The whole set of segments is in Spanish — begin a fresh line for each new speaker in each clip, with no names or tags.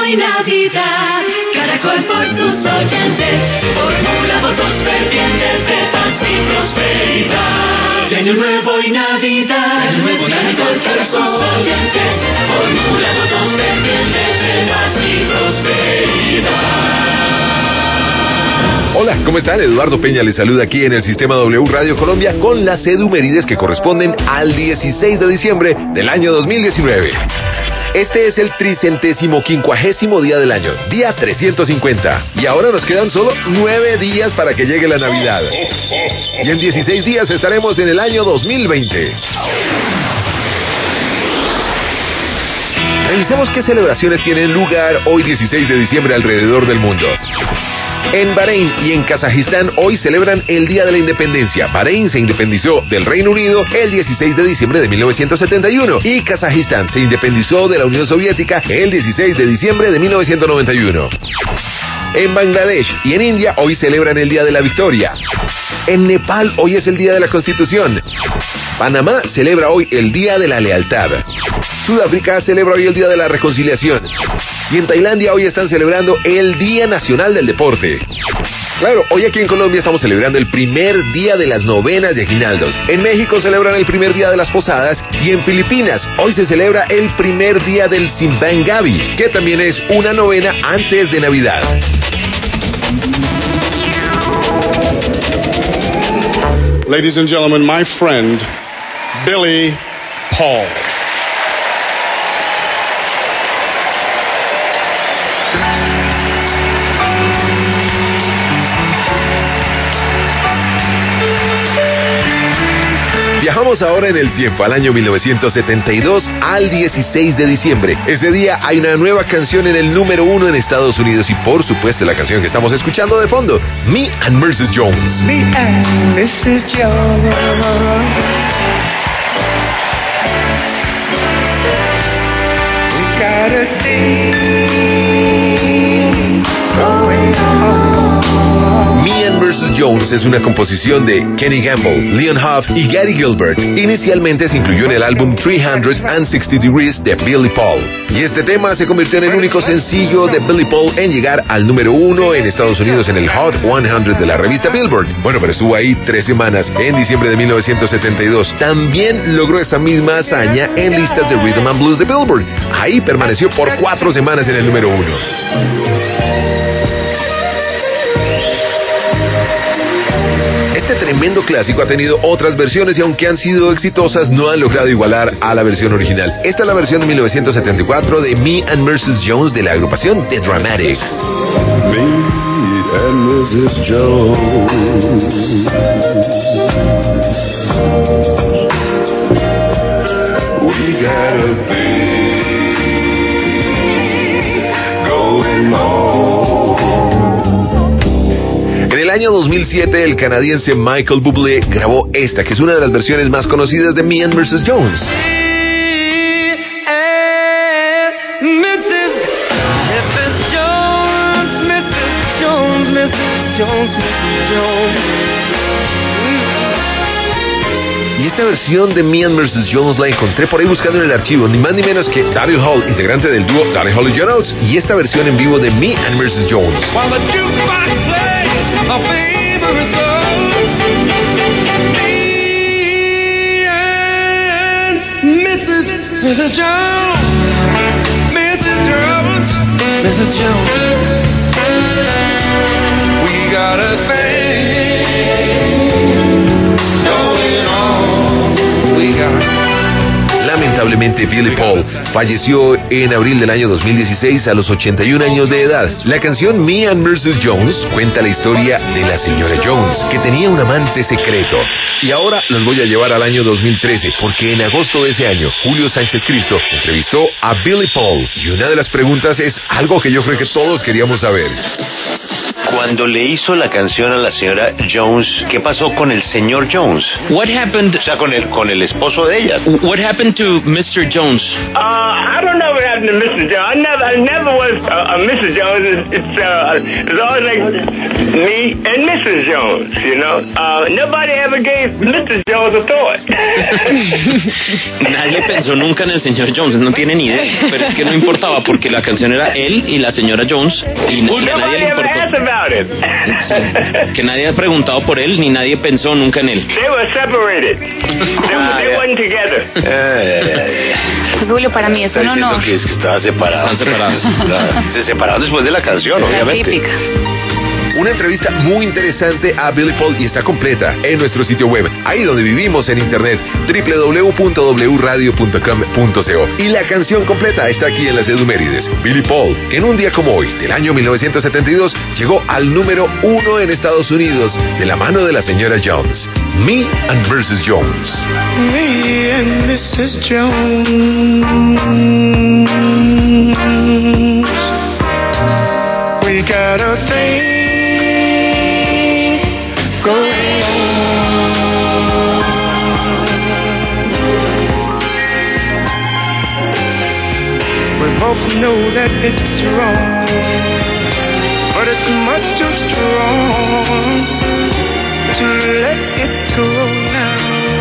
y Navidad. Caracol por sus oyentes formula votos fervientes de paz y prosperidad. De Año Nuevo y Navidad, Año Nuevo y Caracol por sus oyentes formula votos fervientes de paz y prosperidad.
Hola, ¿cómo están? Eduardo Peña les saluda aquí en el Sistema W Radio Colombia con las edumérides que corresponden al 16 de diciembre del año 2019. Este es el 350º día del año, día 350. Y ahora nos quedan solo 9 días para que llegue la Navidad. Y en 16 días estaremos en el año 2020. Revisemos qué celebraciones tienen lugar hoy 16 de diciembre alrededor del mundo. En Bahrein y en Kazajistán hoy celebran el Día de la Independencia. Bahrein se independizó del Reino Unido el 16 de diciembre de 1971 y Kazajistán se independizó de la Unión Soviética el 16 de diciembre de 1991. En Bangladesh y en India hoy celebran el Día de la Victoria. En Nepal hoy es el Día de la Constitución. Panamá celebra hoy el Día de la Lealtad. Sudáfrica celebra hoy el Día de la Reconciliación. Y en Tailandia hoy están celebrando el Día Nacional del Deporte. Claro, hoy aquí en Colombia estamos celebrando el primer día de las novenas de aguinaldos. En México celebran el primer día de las posadas y en Filipinas hoy se celebra el primer día del Simbang Gabi, que también es una novena antes de Navidad.
Ladies and gentlemen, my friend, Billy Paul.
Viajamos ahora en el tiempo, al año 1972, al 16 de diciembre. Ese día hay una nueva canción en el número 1 en Estados Unidos y por supuesto la canción que estamos escuchando de fondo, Me and Mrs. Jones.
Me and Mrs. Jones. We got a thing going on.
Me and Mrs. Jones es una composición de Kenny Gamble, Leon Huff y Gary Gilbert. Inicialmente se incluyó en el álbum 360 Degrees de Billy Paul. Y este tema se convirtió en el único sencillo de Billy Paul en llegar al número 1 en Estados Unidos en el Hot 100 de la revista Billboard. Bueno, pero estuvo ahí 3 semanas en diciembre de 1972. También logró esa misma hazaña en listas de Rhythm and Blues de Billboard. Ahí permaneció por 4 semanas en el número 1. Este tremendo clásico ha tenido otras versiones y aunque han sido exitosas, no han logrado igualar a la versión original. Esta es la versión de 1974 de Me and Mrs. Jones de la agrupación The Dramatics.
Me and Mrs. Jones. We got a thing going on.
En el año 2007, el canadiense Michael Bublé grabó esta, que es una de las versiones más conocidas de Me and Mrs. Jones. Y esta versión de Me and Mrs. Jones la encontré por ahí buscando en el archivo, ni más ni menos que Daryl Hall, integrante del dúo Daryl Hall y John Oates, y esta versión en vivo de Me and Mrs. Jones.
My favorite song, me and Mrs. Jones, Mrs. Jones, Mrs. Jones. We got a thing going on. We got.
Lamentablemente, Billy Paul falleció en abril del año 2016 a los 81 años de edad. La canción Me and Mrs. Jones cuenta la historia de la señora Jones, que tenía un amante secreto. Y ahora los voy a llevar al año 2013, porque en agosto de ese año, Julio Sánchez Cristo entrevistó a Billy Paul. Y una de las preguntas es algo que yo creo que todos queríamos saber.
Cuando le hizo la canción a la señora Jones, ¿qué pasó con el señor Jones?
What happened?
O sea, con el esposo de ella.
What happened to Mr. Jones?
I don't know what happened to Mrs. Jones. I never was a Mrs. Jones. It's always like me and Mrs. Jones, you know. Nobody ever gave Mrs. Jones a thought.
Nadie pensó nunca en el señor Jones, no tiene ni idea, pero es que no importaba porque la canción era él y la señora Jones y a nadie le importó. Sí, que nadie ha preguntado por él ni nadie pensó nunca en él.
They were separated. They weren't together.
Pues Julio, para mí es un honor.
Que es que estaba separado.
Están separados.
Se separaron después de la canción,
La
obviamente.
típica.
Una entrevista muy interesante a Billy Paul y está completa en nuestro sitio web, ahí donde vivimos en internet, www.wradio.com.co. Y la canción completa está aquí en las Edumérides. Billy Paul, que en un día como hoy, del año 1972, llegó al número 1 en Estados Unidos, de la mano de la señora Jones. Me and Mrs. Jones.
Me and Mrs. Jones, we got a thing going on. We both know that it's wrong, but it's much too strong to let it go now.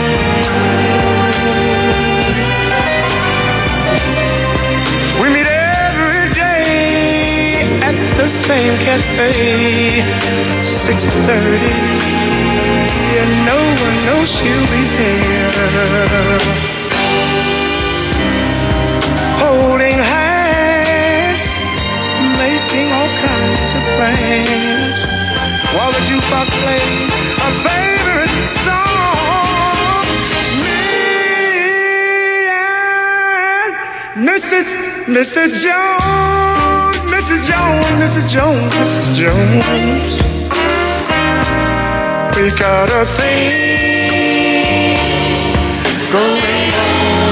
We meet every day at the same cafe, 6:30, and no one knows she'll be there. Holding hands, making all kinds of plans, while the jukebox plays a favorite song. Me and Mrs. Jones, Mrs. Jones, Mrs. Jones, Mrs. Jones, we got a thing going on.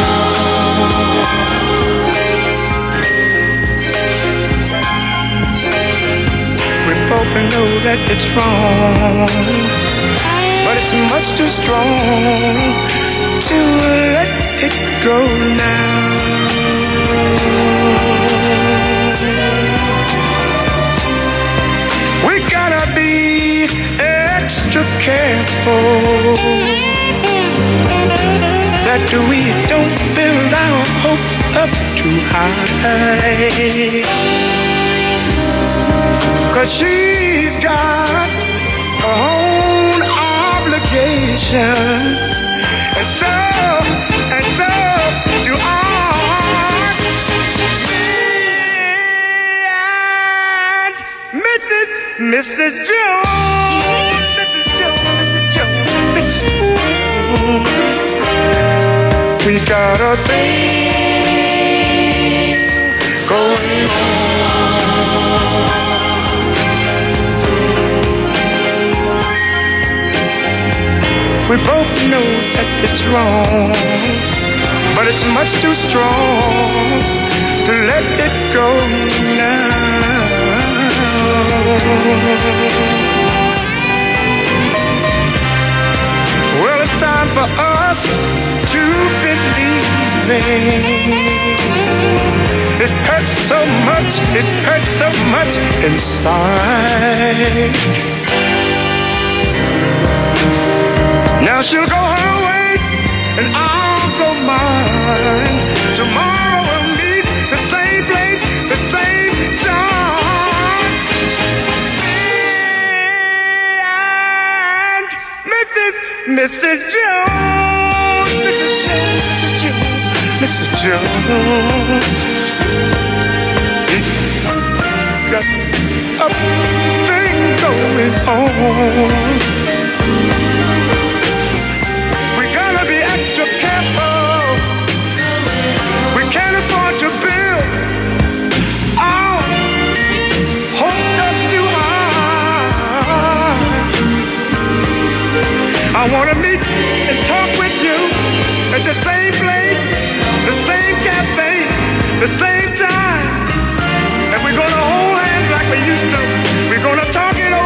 We both know that it's wrong, but it's much too strong to let it go now. We gotta be extra careful that we don't build our hopes up too high, 'cause she's got her own obligations, and so do I. Mrs. Jones, Mrs. Jones, Mrs. Jones, Mrs. Jones, we got a thing going on. We both know that it's wrong, but it's much too strong to let it go now. Well, it's time for us to believe it hurts so much inside. Now she'll go her way and I'll go mine. Tomorrow we'll meet the same place, the same time. And Mrs. Jones, Mrs. Jones, Mrs. Jones, Mrs. Jones, got a thing going on. We gotta be extra careful. We can't afford to build our hopes up too high. I wanna meet and talk with you at the same place, the same cafe, the same time. And we're gonna hold hands like we used to. We're gonna talk it over.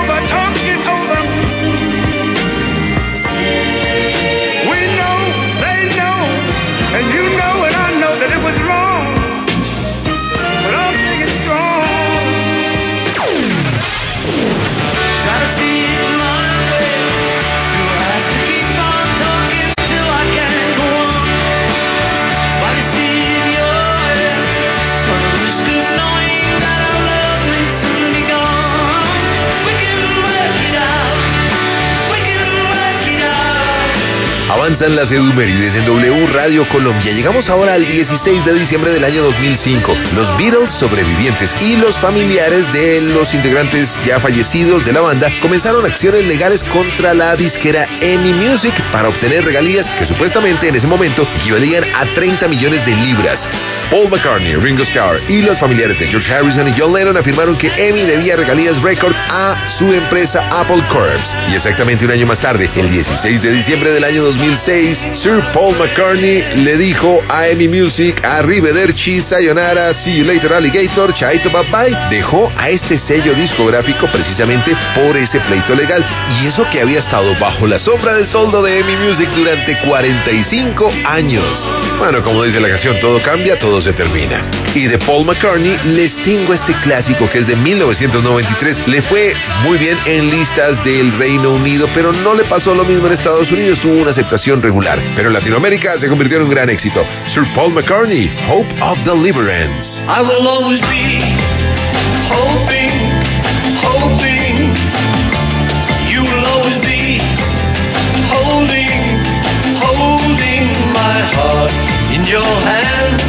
Avanzan las edumérides en W Radio Colombia. Llegamos ahora al 16 de diciembre del año 2005. Los Beatles, sobrevivientes y los familiares de los integrantes ya fallecidos de la banda comenzaron acciones legales contra la disquera EMI Music para obtener regalías que supuestamente en ese momento equivalían a 30 millones de libras. Paul McCartney, Ringo Starr y los familiares de George Harrison y John Lennon afirmaron que EMI debía regalías récord a su empresa Apple Corps. Y exactamente un año más tarde, el 16 de diciembre del año 2006, Sir Paul McCartney le dijo a EMI Music: arrivederci, sayonara, see you later alligator, chaito bye bye. Dejó a este sello discográfico precisamente por ese pleito legal, y eso que había estado bajo la sombra del toldo de EMI Music durante 45 años. Bueno, como dice la canción, todo cambia, todo se termina. Y de Paul McCartney les tengo este clásico que es de 1993. Le fue muy bien en listas del Reino Unido, pero no le pasó lo mismo en Estados Unidos. Tuvo una aceptación regular, pero en Latinoamérica se convirtió en un gran éxito. Sir Paul McCartney, Hope of Deliverance.
I will always be hoping, hoping. You will always be holding, holding my heart in your hand.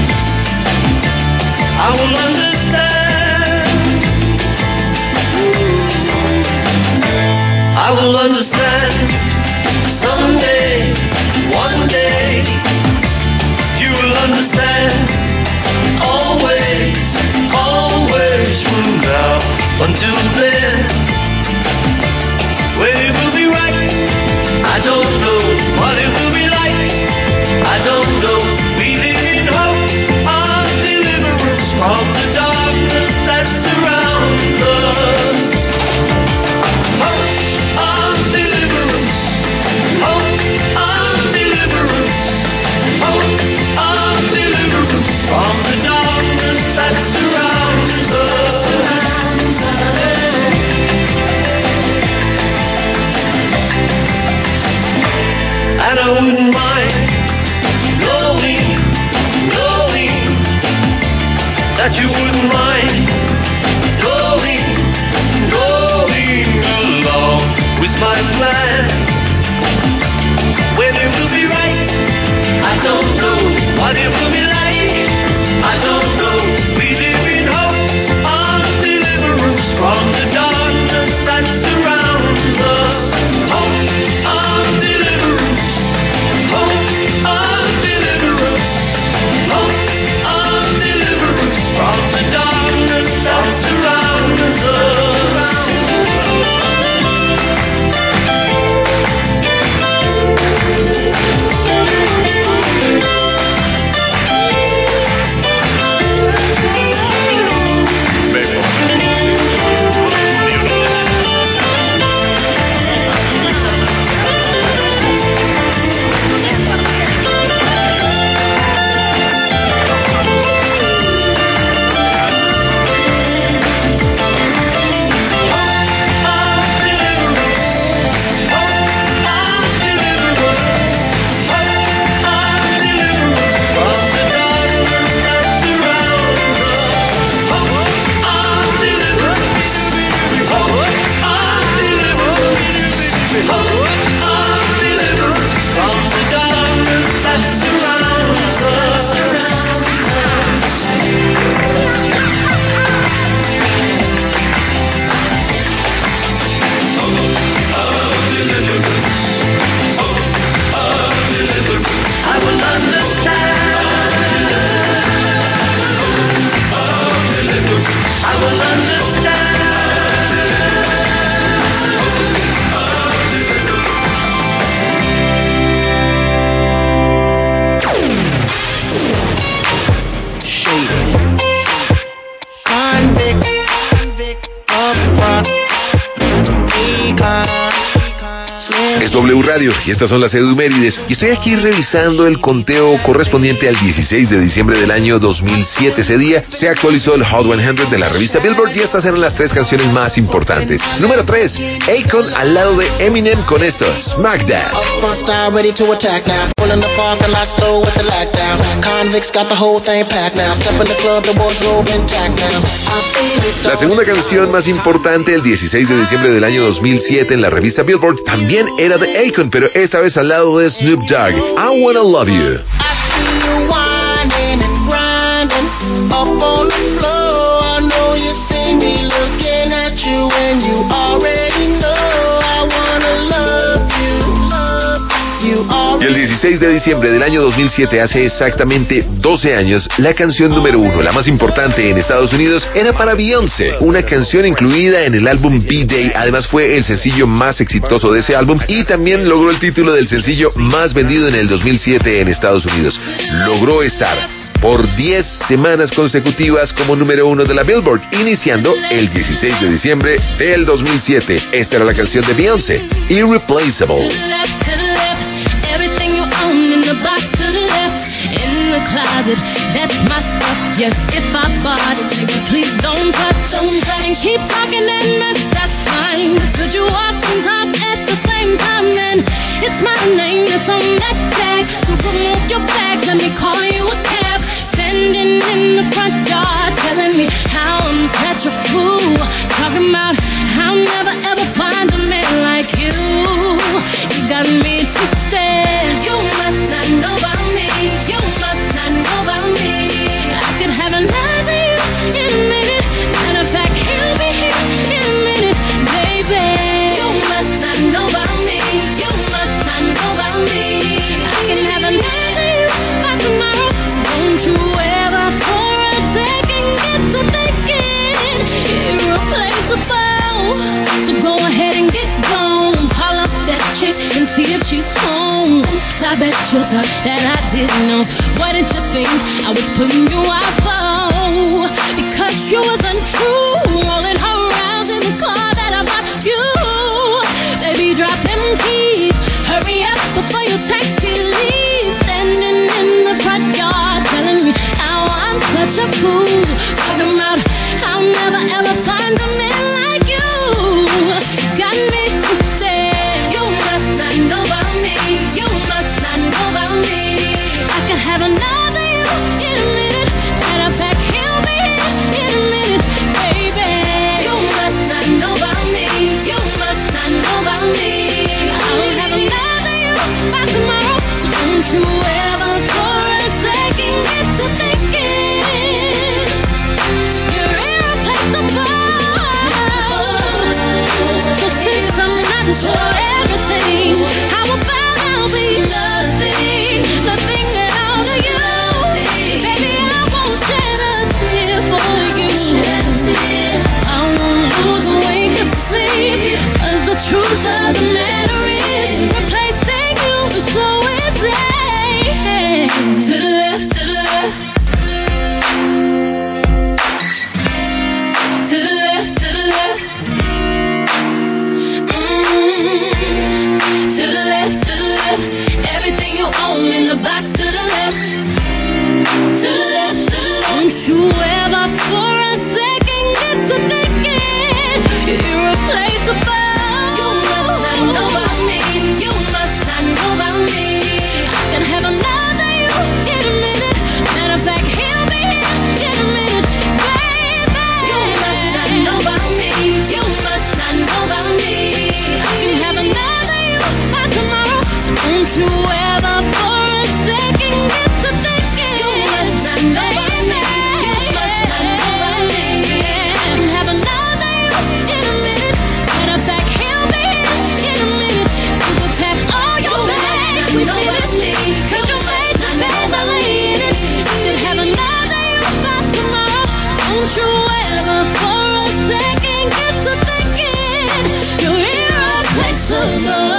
I will understand. I will understand someday, one day. You will understand always, always from now until then. When it will be right, I don't know what it will be like. I don't know. We live in hope of deliverance from the darkness that surrounds us. Hope of deliverance. Hope of deliverance. Hope of deliverance from the darkness that surrounds us. And I wouldn't mind knowing that you wouldn't mind going along with my plan. When it will be right, I don't know what it will be like. I don't know. We live in hope of deliverance from the darkness that surrounds us. Hope of deliverance. Hope of deliverance. Hope of deliverance from the darkness that surrounds us.
Es W Radio y estas son las edumérides. Y estoy aquí revisando el conteo correspondiente al 16 de diciembre del año 2007. Ese día se actualizó el Hot 100 de la revista Billboard y estas eran las 3 canciones más importantes. Número 3, Akon al lado de Eminem con esto, Smack That. La segunda canción más importante el 16 de diciembre del año 2007 en la revista Billboard también era de Akon, pero esta vez al lado de Snoop Dogg. I Wanna Love You. Y el 16 de diciembre del año 2007, hace exactamente 12 años, la canción número 1, la más importante en Estados Unidos, era para Beyoncé, una canción incluida en el álbum B-Day. Además fue el sencillo más exitoso de ese álbum y también logró el título del sencillo más vendido en el 2007 en Estados Unidos. Logró estar por 10 semanas consecutivas como número 1 de la Billboard, iniciando el 16 de diciembre del 2007. Esta era la canción de Beyoncé, Irreplaceable.
Everything you own in the box to the left, in the closet, that's my stuff. Yes, if I bought it, nigga, please don't touch. And keep talking and mess, that's fine. But could you walk and talk at the same time? And it's my name that's on that tag. So remove your bag, let me call you a cab. Standing in the front yard, telling me how I'm such a fool. Talking about how I'll never ever find a man like you. You got me twisted. You must not know about me. You must not know about me. I could have another you in a minute. Matter of fact, he'll be here in a minute, baby. You must not know about me. You must not know about me. I can have another you by tomorrow. Don't you ever for a second get to thinking irreplaceable. So go ahead and get gone. Call up that chick and see if she's home. I bet you thought that I didn't know. What did you think I was putting you out for? Because you was untrue. Rolling her around in the car that I bought you. Baby, drop them keys. Hurry up before your taxi leaves. Standing in the front yard telling me how I'm such a fool. Talking about I'll never ever find a man like you. Got me twisted. You must not know about me. You must not know about me. I can have another you in a minute. Matter of fact, he'll be here in a minute, baby. You must not know about me. You must not know about me. I'll have another you by tomorrow. So don't you ever for a second get to thinking you're irreplaceable. So since I'm not your everything, how about I'll be nothing, nothing at all to you? Baby, I won't shed a tear for you. I won't lose a wink of sleep, 'cause the truth of the matter is replacing you is so easy. To the left, to the left. To the left, to the left. To the left, to the left. Everything you own in the box to the left. To the left, to the left. Don't you ever for a second get to thinking you're irreplaceable. You must not know about me. You must not know about me. I can have another you in a minute. Matter of fact, he'll be here in a minute, baby. You must not know about me. You must not know about me. I can have another you by tomorrow. Don't you ever for a second get to thinking you must not know about me. You must not know about me. I can have another you in a minute. Matter of fact, he'll be here in a minute. You can pack all your bags with me, 'cause you made your bed, I lay in it. I can have another you by tomorrow. Don't you ever for a second get to thinking you're irreplaceable.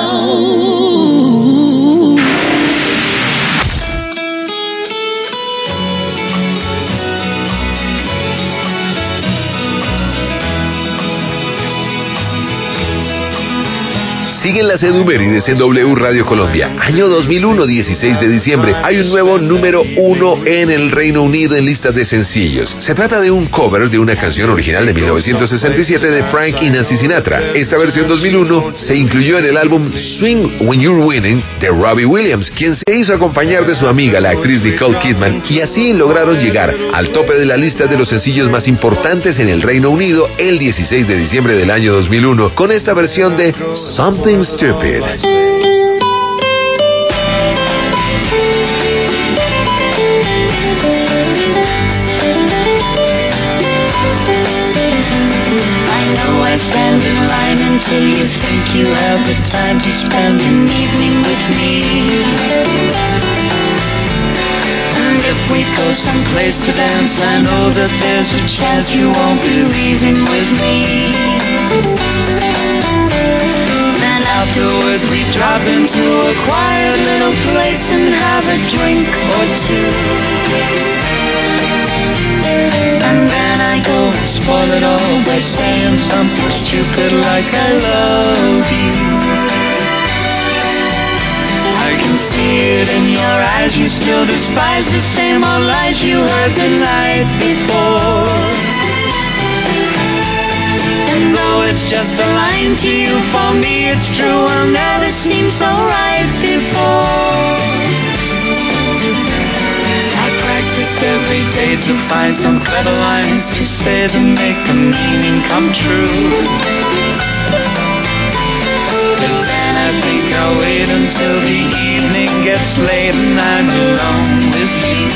Siguen las edumérides en W Radio Colombia. Año 2001, 16 de diciembre. Hay un nuevo número 1 en el Reino Unido en listas de sencillos. Se trata de un cover de una canción original de 1967 de Frank y Nancy Sinatra. Esta versión 2001 se incluyó en el álbum Swing When You're Winning de Robbie Williams, quien se hizo acompañar de su amiga, la actriz Nicole Kidman, y así lograron llegar al tope de la lista de los sencillos más importantes en el Reino Unido el 16 de diciembre del año 2001, con esta versión de Something's Stupid.
I stand in line until you think you have the time to spend an evening with me. And if we go someplace to dance, I know that there's a chance you won't be leaving with me. Then afterwards we drop into a quiet little place and have a drink or two. And then I go and spoil it all by saying something stupid like I love you. I can see it in your eyes, you still despise the same old lies you heard the night before. And though it's just a line to you, for me it's true, I'll never seem so right before. Every day to find some clever lines to say to make the meaning come true. But then I think I'll wait until the evening gets late and I'm alone with you.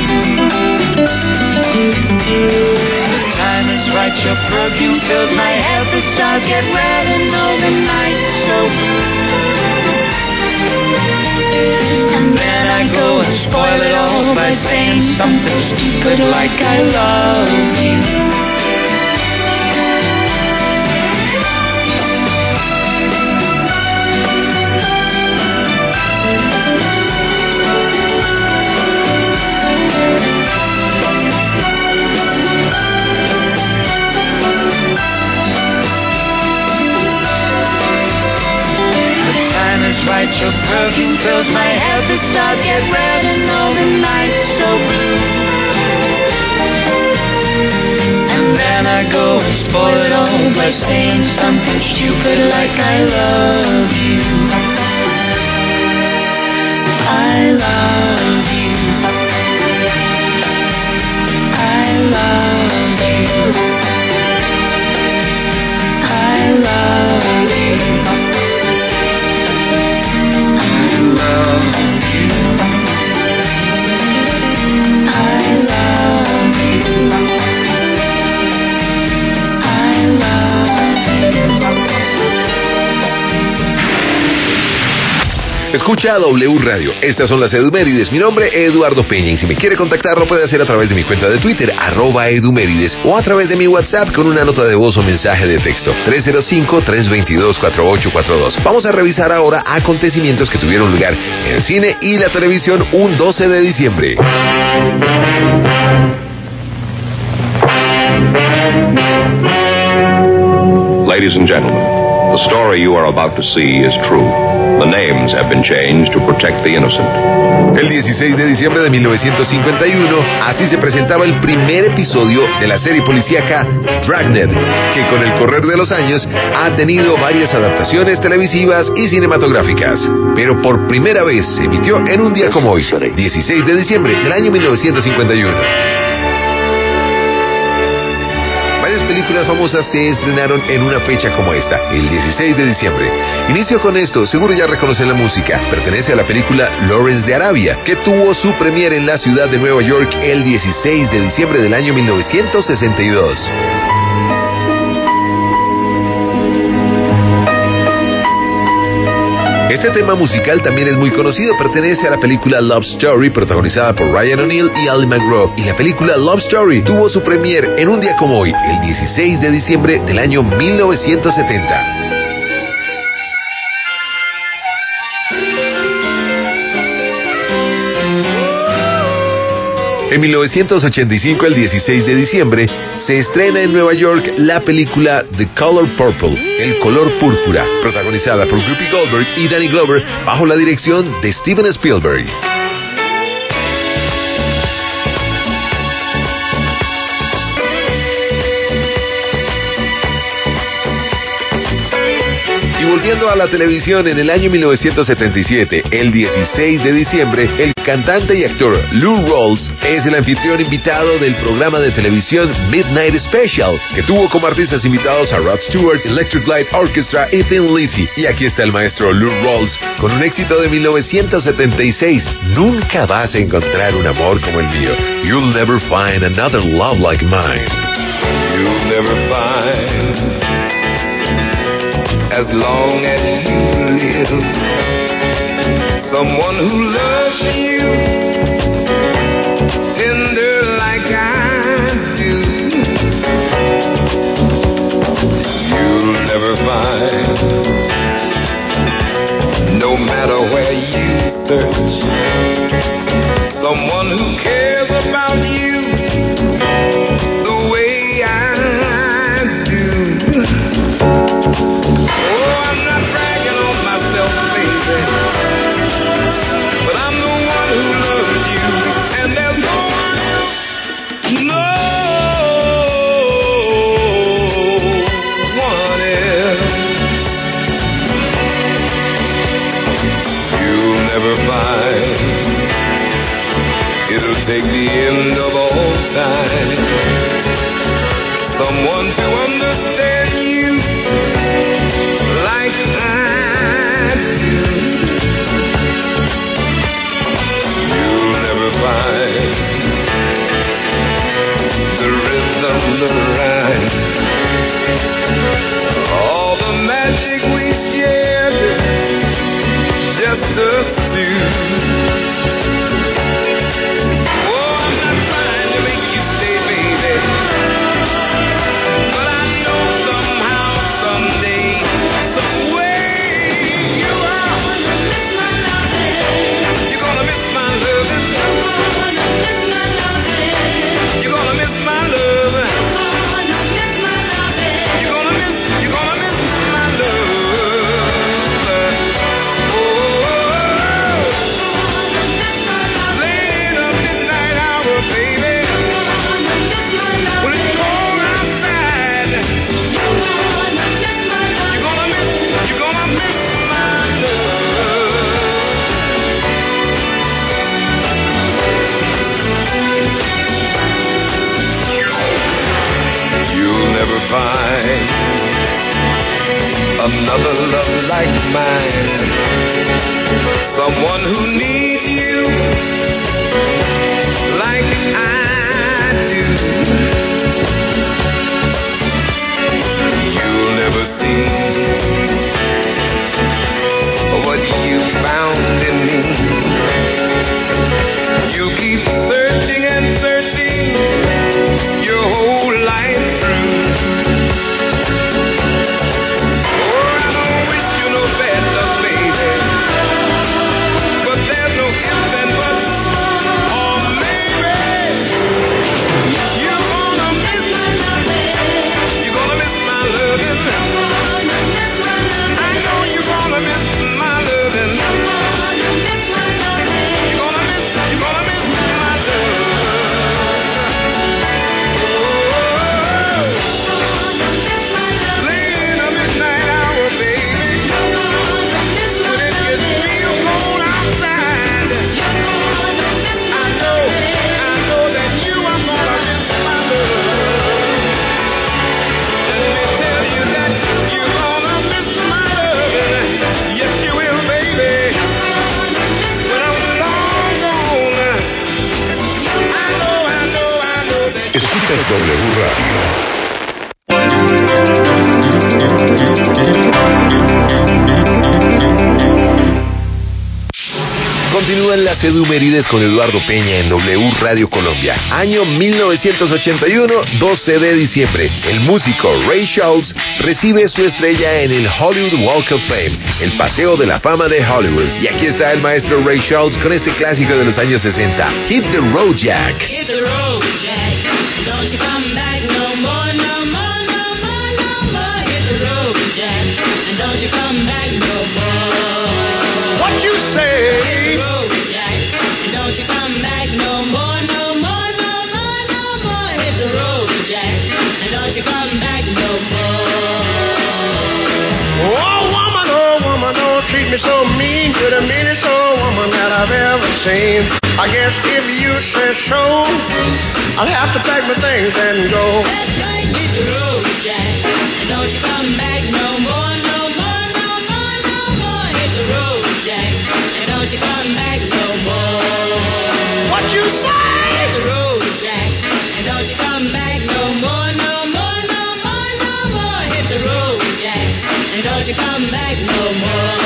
The time is right, your perfume fills my head, the stars get red and all the night's so blue. And then I go and spoil it all by saying something stupid like I love you. Right, your perfume fills my head, the stars get red and all the night's so blue. And then I go and spoil it all by saying something stupid like I love you. I love you. I love you. I love you.
Escucha a W Radio. Estas son las Edumérides. Mi nombre es Eduardo Peña y si me quiere contactar lo puede hacer a través de mi cuenta de Twitter, @Edumérides, o a través de mi WhatsApp con una nota de voz o mensaje de texto, 305-322-4842. Vamos a revisar ahora acontecimientos que tuvieron lugar en el cine y la televisión un 12 de diciembre.
Ladies and gentlemen, the story you are about to see is true. The names have been changed to protect the innocent.
El 16 de diciembre de 1951, así se presentaba el primer episodio de la serie policíaca Dragnet, que con el correr de los años ha tenido varias adaptaciones televisivas y cinematográficas. Pero por primera vez se emitió en un día como hoy, 16 de diciembre del año 1951. Varias películas famosas se estrenaron en una fecha como esta, el 16 de diciembre. Inicio con esto, seguro ya reconocen la música. Pertenece a la película Lawrence de Arabia, que tuvo su premiere en la ciudad de Nueva York el 16 de diciembre del año 1962. Este tema musical también es muy conocido, pertenece a la película Love Story, protagonizada por Ryan O'Neal y Ali McGraw, y la película Love Story tuvo su premier en un día como hoy, el 16 de diciembre del año 1970. En 1985, el 16 de diciembre, se estrena en Nueva York la película The Color Purple, El color púrpura, protagonizada por Whoopi Goldberg y Danny Glover, bajo la dirección de Steven Spielberg. volviendo a la televisión en el año 1977, el 16 de diciembre, el cantante y actor Lou Rawls es el anfitrión invitado del programa de televisión Midnight Special, que tuvo como artistas invitados a Rod Stewart, Electric Light Orchestra y Thin Lizzy. Y aquí está el maestro Lou Rawls con un éxito de 1976, Nunca vas a encontrar un amor como el mío. You'll never find another love like mine.
You'll never find, as long as you live, someone who loves you tender like I do. You'll never find, no matter where you search, someone who cares about you the way I do. Oh, I'm not bragging on myself, baby, but I'm the one who loves you, and there's no one else, no one else. You'll never find, it'll take the end of all time, someone to understand you like I do. You'll never find the rhythm, the rhyme, all the magic we shared, just us two. Find another love like mine, someone who needs you like I do. You'll never see what you found in me. You'll keep searching and searching your whole life through.
Escuchas W Radio. Continúan las edumerides con Eduardo Peña en W Radio Colombia. Año 1981, 12 de diciembre. El músico Ray Charles recibe su estrella en el Hollywood Walk of Fame, el Paseo de la Fama de Hollywood. Y aquí está el maestro Ray Charles con este clásico de los años 60, Hit the Road Jack.
Hit the road, Jack. Don't you come back no more, no more, no more, no more. Hit the road, Jack. And don't you come back no more.
What you say?
Hit the road, Jack. And don't you come back no more, no more, no more, no more. Hit the road, Jack. And don't you come back no more.
Oh, woman, same. I guess if you say so, I'll have to pack my things and go.
That's right, hit the road, Jack. And don't you come back no more, no more, no more, no more. Hit the road, Jack. And don't you come back no more.
What you say?
Hit the road, Jack. And don't you come back no more, no more, no more, no more. Hit the road, Jack. And don't you come back no more.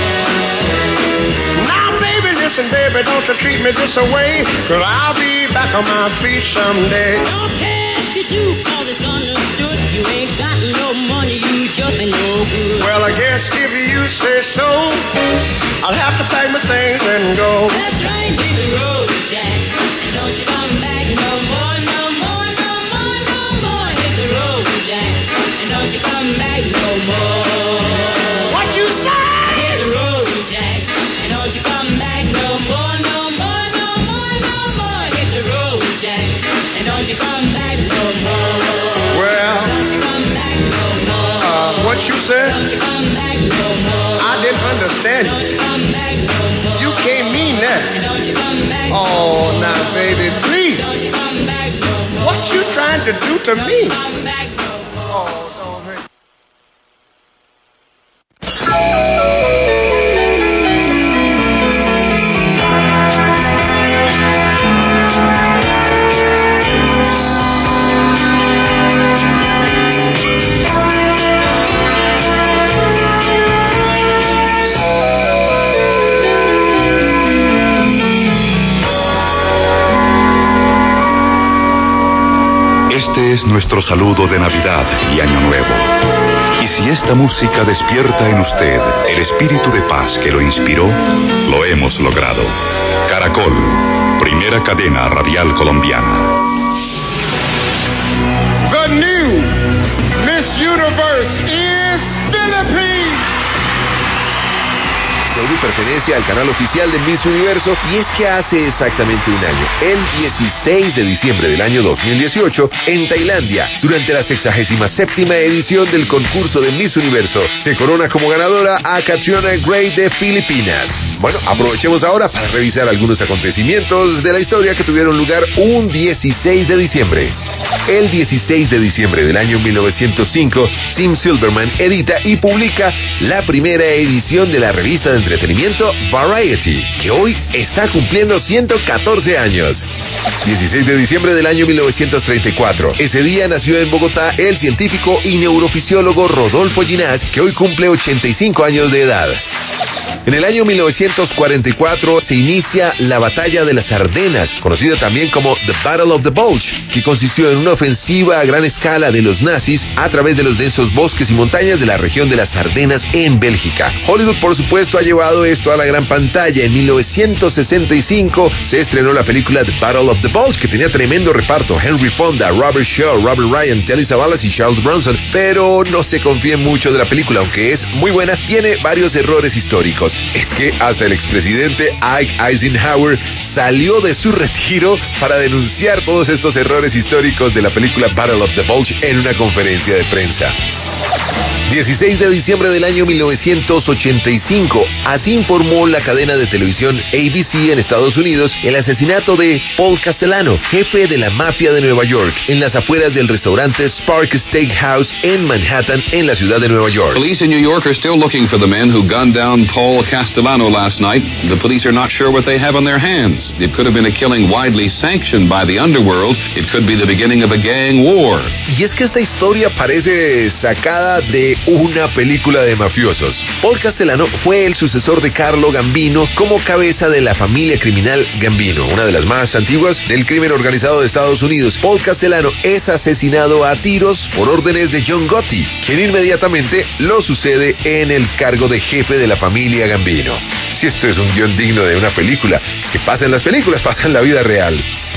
Now, baby, listen, baby, don't you treat me this away, 'cause I'll be back on my feet someday.
Don't care if you do, 'cause it's understood. You ain't got no money, you just ain't no good.
Well, I guess if you say so, I'll have to pack my things and go.
That's right, hit the road, Jack. And don't you come back no more, no more, no more, no more. Hit the road, Jack. And don't you come back no more.
What you say?
Hit the road, Jack. And don't you come back no more, no more, no more, no more. Hit the road, Jack. And don't you come back no more.
Well,
Don't you come back no more.
what you said?
Don't you come back no more.
I didn't understand
Don't
you.
you come back no more.
You can't mean
And
that.
don't you come back no
Oh,
more.
now, baby, please.
Don't you come back no more.
What you trying to do to me?
Come back no more.
Oh, don't hurt.
Este es nuestro saludo de Navidad y Año Nuevo. Y si esta música despierta en usted el espíritu de paz que lo inspiró, lo hemos logrado. Caracol, primera cadena radial colombiana.
The new Miss Universe is Philippines.
Este audio pertenece al canal oficial de Miss Universo y es que hace exactamente un año, el 16 de diciembre del año 2018, en Tailandia, durante la 67ª edición del concurso de Miss Universo, se corona como ganadora a Catriona Gray de Filipinas. Bueno, aprovechemos ahora para revisar algunos acontecimientos de la historia que tuvieron lugar un 16 de diciembre. El 16 de diciembre del año 1905, Sim Silverman edita y publica la primera edición de la revista de entretenimiento Variety, que hoy está cumpliendo 114 años. 16 de diciembre del año 1934. Ese día nació en Bogotá el científico y neurofisiólogo Rodolfo Ginás, que hoy cumple 85 años de edad. En el año 1944 se inicia la Batalla de las Ardenas, conocida también como The Battle of the Bulge, que consistió en una ofensiva a gran escala de los nazis a través de los densos bosques y montañas de la región de las Ardenas en Bélgica. Hollywood, por supuesto, ha llevado esto a la gran pantalla. En 1965 se estrenó la película The Battle of the Bulge, que tenía tremendo reparto: Henry Fonda, Robert Shaw, Robert Ryan, Telly Savalas y Charles Bronson. Pero no se confíen mucho de la película, aunque es muy buena, tiene varios errores históricos. Es que hasta el expresidente Ike Eisenhower salió de su retiro para denunciar todos estos errores históricos de la película Battle of the Bulge en una conferencia de prensa. 16 de diciembre del año 1985, así informó la cadena de televisión ABC en Estados Unidos el asesinato de Paul Castellano, jefe de la mafia de Nueva York, en las afueras del restaurante Spark Steakhouse en Manhattan, en la ciudad de Nueva York.
Police in New York are still looking for the men who gunned down Paul Castellano last night. The police are not sure what they have on their hands. It could have been a killing widely sanctioned by the underworld. It could be the beginning of a gang war.
Y es que esta historia parece sacada de una película de mafiosos. Paul Castellano fue el sucesor de Carlo Gambino como cabeza de la familia criminal Gambino, una de las más antiguas del crimen organizado de Estados Unidos. Paul Castellano es asesinado a tiros por órdenes de John Gotti, quien inmediatamente lo sucede en el cargo de jefe de la familia Gambino. Si esto es un guión digno de una película, es que pasa en las películas, pasa en la vida real.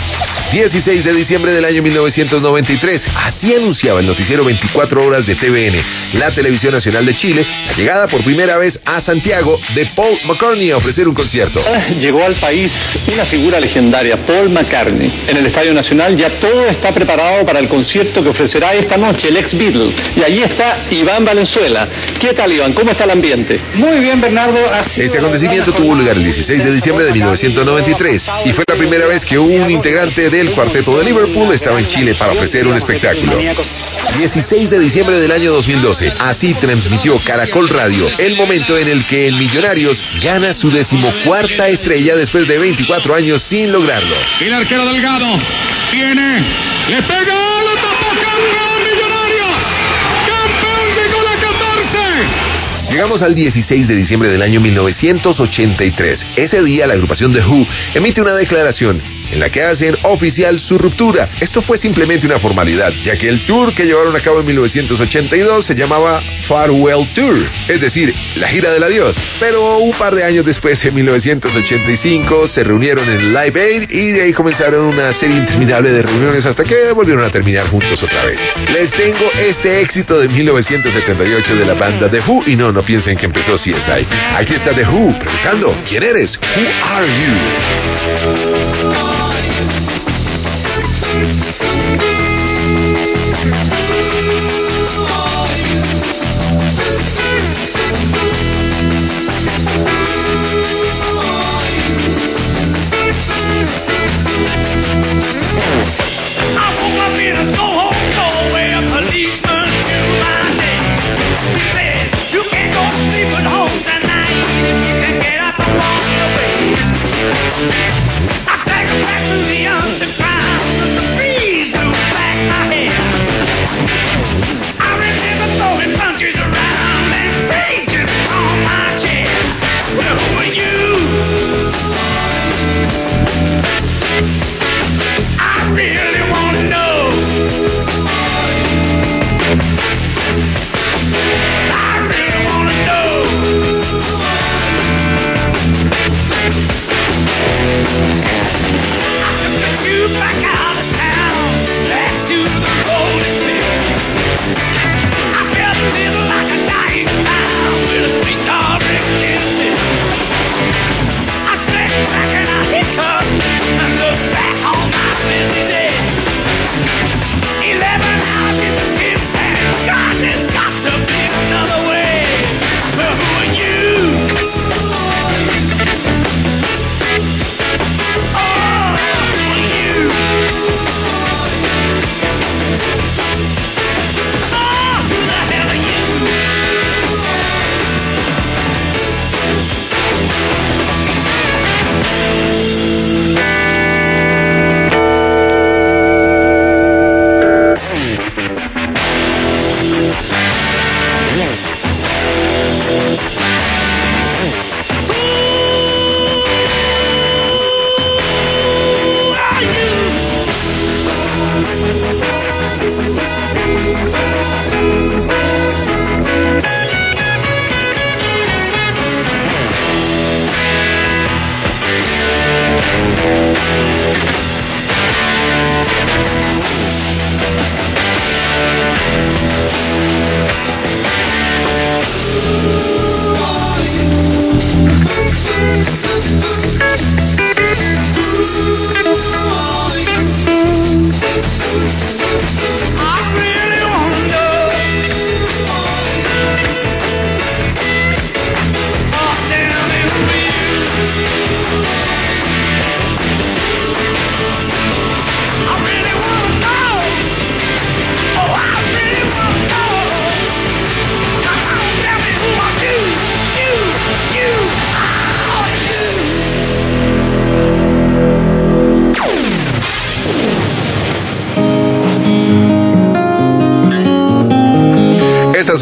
16 de diciembre del año 1993. Así anunciaba el noticiero 24 horas de TVN, la televisión nacional de Chile, la llegada por primera vez a Santiago de Paul McCartney a ofrecer un concierto.
Llegó al país una figura legendaria, Paul McCartney. En el Estadio Nacional ya todo está preparado para el concierto que ofrecerá esta noche el ex Beatle. Y allí está Iván Valenzuela. ¿Qué tal, Iván? ¿Cómo está el ambiente?
Muy bien, Bernardo.
Este acontecimiento tuvo lugar el 16 de diciembre de 1993 y fue la primera vez que un integrante del cuarteto de Liverpool estaba en Chile para ofrecer un espectáculo. 16 de diciembre del año 2012. Así transmitió Caracol Radio el momento en el que el Millonarios gana su 14ª estrella después de 24 años sin lograrlo.
El arquero Delgado viene, le pega, lo tapó, campeón Millonarios, campeón llegó la 14.
Llegamos al 16 de diciembre del año 1983. Ese día la agrupación The Who emite una declaración en la que hacen oficial su ruptura. Esto fue simplemente una formalidad, ya que el tour que llevaron a cabo en 1982 se llamaba Farewell Tour, es decir, la gira del adiós. Pero un par de años después, en 1985, se reunieron en Live Aid y de ahí comenzaron una serie interminable de reuniones hasta que volvieron a terminar juntos otra vez. Les tengo este éxito de 1978 de la banda The Who y no piensen que empezó CSI. Aquí está The Who preguntando, ¿quién eres? Who are you?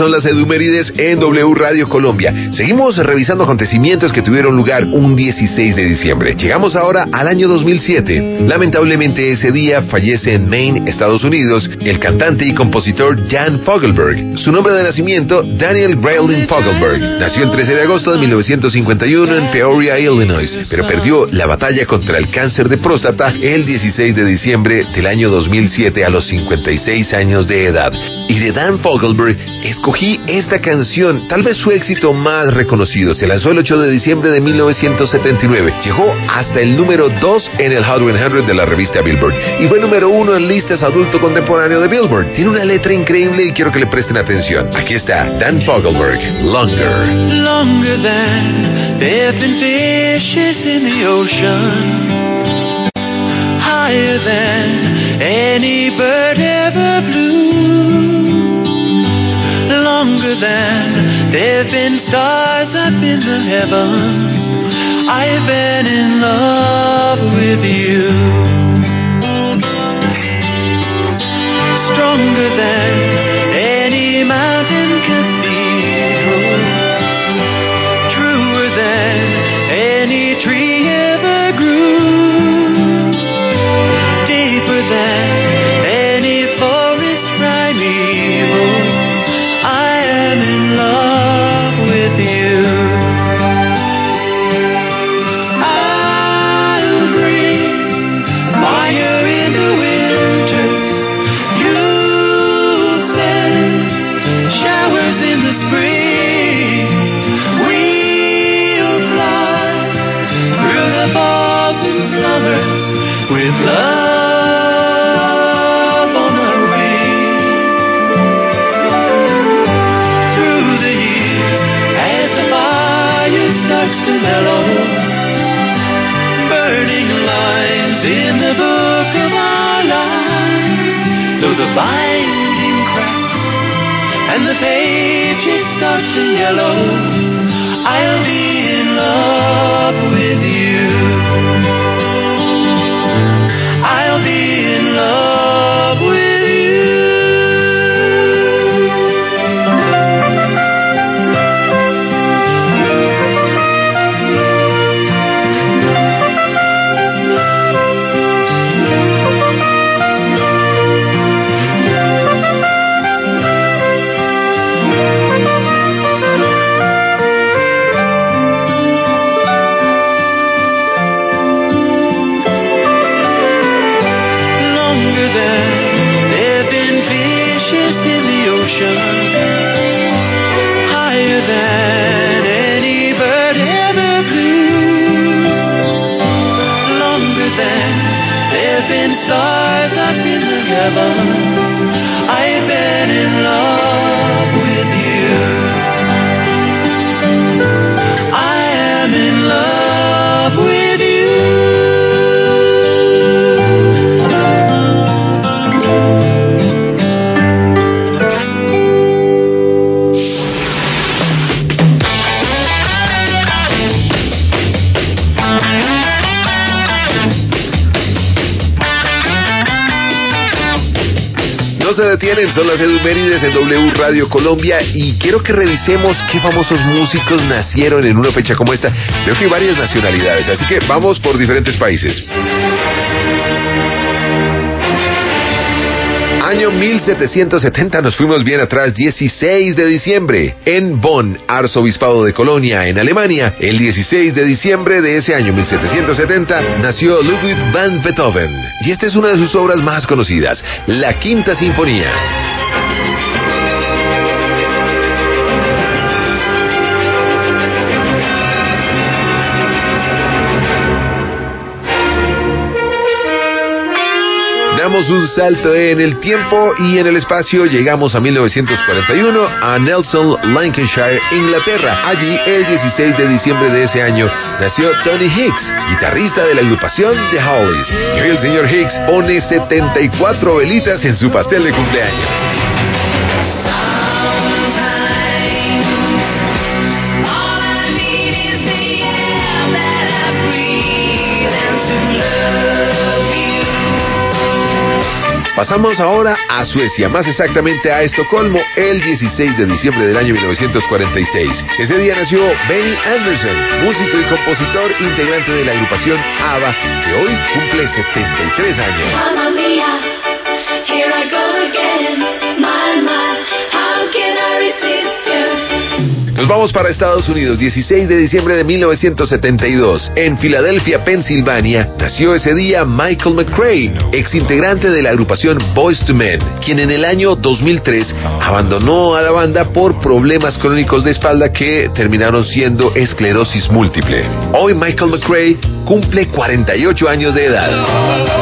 son las Edumérides en W Radio Colombia. Seguimos revisando acontecimientos que tuvieron lugar un 16 de diciembre. Llegamos ahora al año 2007. Lamentablemente ese día fallece en Maine, Estados Unidos, el cantante y compositor Jan Fogelberg. Su nombre de nacimiento, Daniel Braylin Fogelberg. Nació el 13 de agosto de 1951 en Peoria, Illinois, pero perdió la batalla contra el cáncer de próstata el 16 de diciembre del año 2007 a los 56 años de edad. Y de Dan Fogelberg escogí esta canción, tal vez su éxito más reconocido. Se lanzó el 8 de diciembre de 1979. Llegó hasta el número 2 en el Hot 100 de la revista Billboard y fue número 1 en listas adulto contemporáneo de Billboard. Tiene una letra increíble y quiero que le presten atención. Aquí está Dan Fogelberg, Longer.
Longer than there have been fishes in the ocean, higher than any bird ever flew, longer than there have been stars up in the heavens. I've been in love with you. Stronger than any mountain cathedral, truer than any tree ever grew, deeper than any forest primeval. I am in love with you. I'll bring fire in the winters, you'll send showers in the springs. We'll fly through the falls and summers with love on our wings. Through the years, as the fire starts to mellow, burning lines in the book of our lives. Though the binding cracks and the pages start to yellow, I'll be in love with you. I'll be in love with you. Longer than there've been fishes in the ocean, higher than any bird ever flew, longer than there've been stars up in the heavens. I've been in love with you. I am in love with you.
No se detienen, son las Edumérides en W Radio Colombia y quiero que revisemos qué famosos músicos nacieron en una fecha como esta. Veo que hay varias nacionalidades, así que vamos por diferentes países. Año 1770, nos fuimos bien atrás, 16 de diciembre. En Bonn, arzobispado de Colonia, en Alemania, el 16 de diciembre de ese año 1770, nació Ludwig van Beethoven. Y esta es una de sus obras más conocidas, la Quinta Sinfonía. Damos un salto en el tiempo y en el espacio, llegamos a 1941 a Nelson, Lancashire, Inglaterra. Allí, el 16 de diciembre de ese año, nació Tony Hicks, guitarrista de la agrupación The Hollies. Y hoy el señor Hicks pone 74 velitas en su pastel de cumpleaños. Pasamos ahora a Suecia, más exactamente a Estocolmo, el 16 de diciembre del año 1946. Ese día nació Benny Andersson, músico y compositor, integrante de la agrupación ABBA, que hoy cumple 73 años.
Mamma mia, here I go again. My, how can I resist you?
Nos vamos para Estados Unidos, 16 de diciembre de 1972. En Filadelfia, Pensilvania, nació ese día Michael McRae, exintegrante de la agrupación Boyz II Men, quien en el año 2003 abandonó a la banda por problemas crónicos de espalda que terminaron siendo esclerosis múltiple. Hoy Michael McRae cumple 48 años de edad.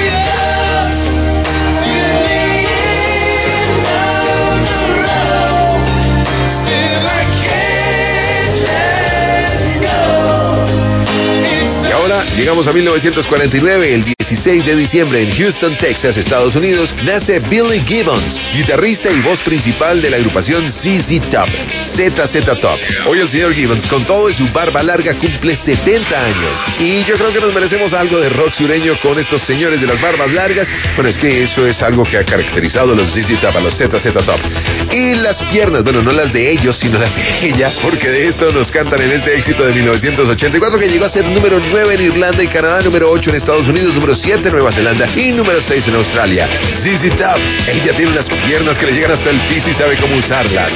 Llegamos a 1949, el 16 de diciembre en Houston, Texas, Estados Unidos, nace Billy Gibbons, guitarrista y voz principal de la agrupación ZZ Top, ZZ Top. Hoy el señor Gibbons, con todo y su barba larga, cumple 70 años. Y yo creo que nos merecemos algo de rock sureño con estos señores de las barbas largas. Bueno, es que eso es algo que ha caracterizado a los ZZ Top, a los ZZ Top. Y las piernas, bueno, no las de ellos, sino las de ella, porque de esto nos cantan en este éxito de 1984 que llegó a ser número 9 en Irlanda y Canadá, número 8 en Estados Unidos, número 7 en Nueva Zelanda y número 6 en Australia. ZZ Top, ella tiene unas piernas que le llegan hasta el piso y sabe cómo usarlas.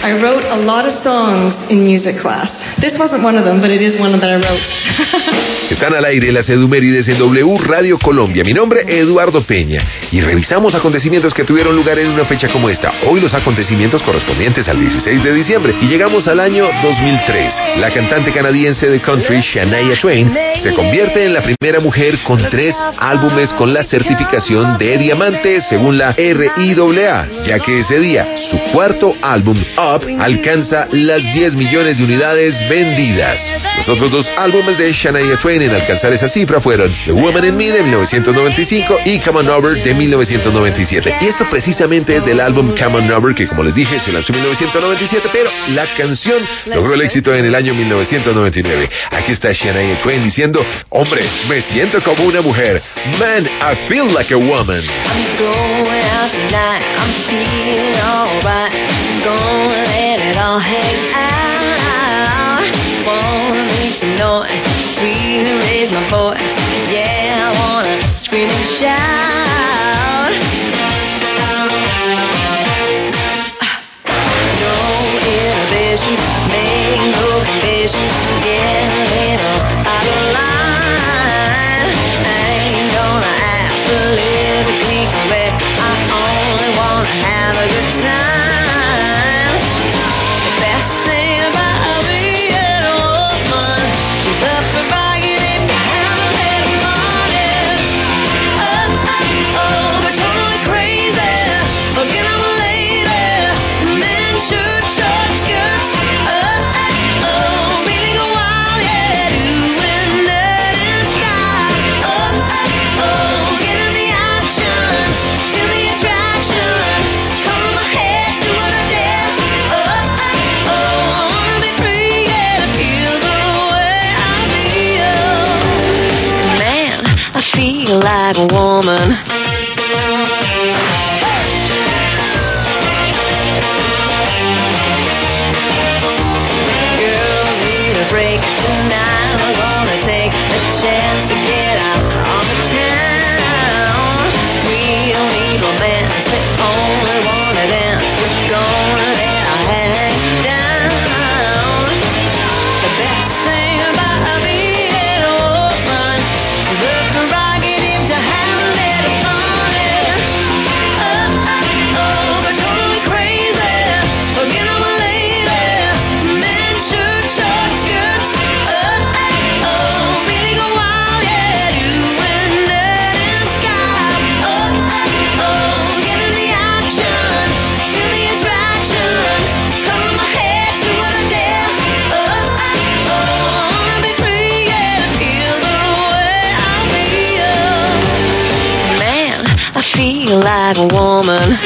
I wrote a lot of songs in music class. This wasn't one of them, but it is one that I wrote.
Están al aire las Edumérides en W Radio Colombia. Mi nombre es Eduardo Peña y revisamos acontecimientos que tuvieron lugar en una fecha como esta. Hoy los acontecimientos correspondientes al 16 de diciembre y llegamos al año 2003. La cantante canadiense de country Shania Twain se convierte en la primera mujer con 3 álbumes con la certificación de diamante según la RIAA, ya que ese día su cuarto álbum Up alcanza las 10 millones de unidades vendidas. Los otros 2 álbumes de Shania Twain en alcanzar esa cifra fueron The Woman in Me de 1995 y Come On Over de 1997. Y esto precisamente es del álbum Come On Over, que como les dije se lanzó en 1997, pero la canción logró el éxito en el año 1999. Aquí está Shania Twain diciendo: hombre, me siento como una mujer. Man, I feel like a woman.
I'm going out tonight, I'm feeling alright. Gonna let it all hang out. Wanna make some noise, really raise my voice. Yeah, I wanna scream and shout. No inhibition, make no condition. Get a little out of line. I ain't gonna act politically correct. I only wanna have a good time. The best thing about being a woman is the prerogative to have a little money. Oh, we're totally crazy. Forget I'm a lady. Men shirt, short skirts. Oh, really go wild, yeah. Doing that in style. Oh, get in the action. Feel the attraction. Color my head, do what I dare. I wanna be free and feel the way I feel. Man, I feel like a woman. Girls need a break tonight. We're gonna take a chance to get out on the town. We don't need romance, we only wanna dance. We're gonna let our hang down. The best thing about being a woman is the prerogative to have a little fun. Oh, we're totally crazy. Forget I'm a lady. Men shirt, short skirts. Oh, really go wild, yeah. Doing that in style. Oh, get in the action. Feel the attraction. Color my head, do what I dare. Wanna be free and feel the way I feel. Man, I feel like a woman.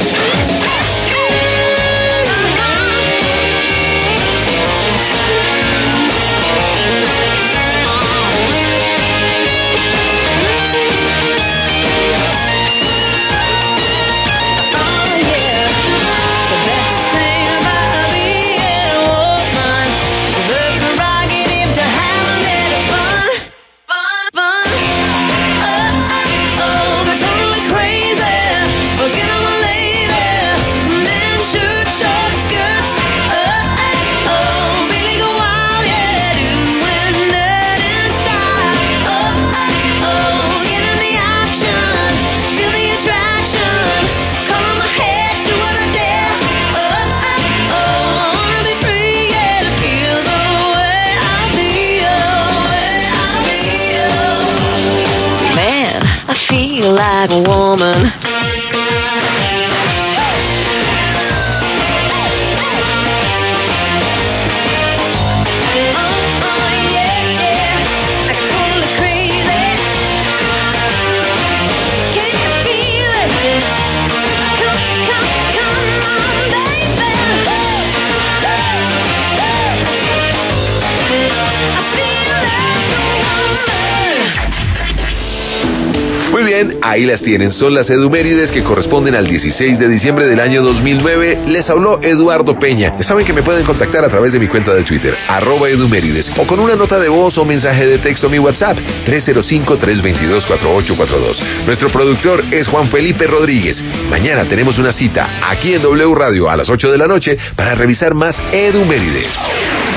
Like a woman.
Muy bien, Ahí las tienen, son las edumérides que corresponden al 16 de diciembre del año 2009. Les habló Eduardo Peña. Ya saben que me pueden contactar a través de mi cuenta de Twitter, @edumérides, o con una nota de voz o mensaje de texto a mi WhatsApp, 305-322-4842. Nuestro productor es Juan Felipe Rodríguez. Mañana tenemos una cita aquí en W Radio a las 8 de la noche para revisar más edumérides.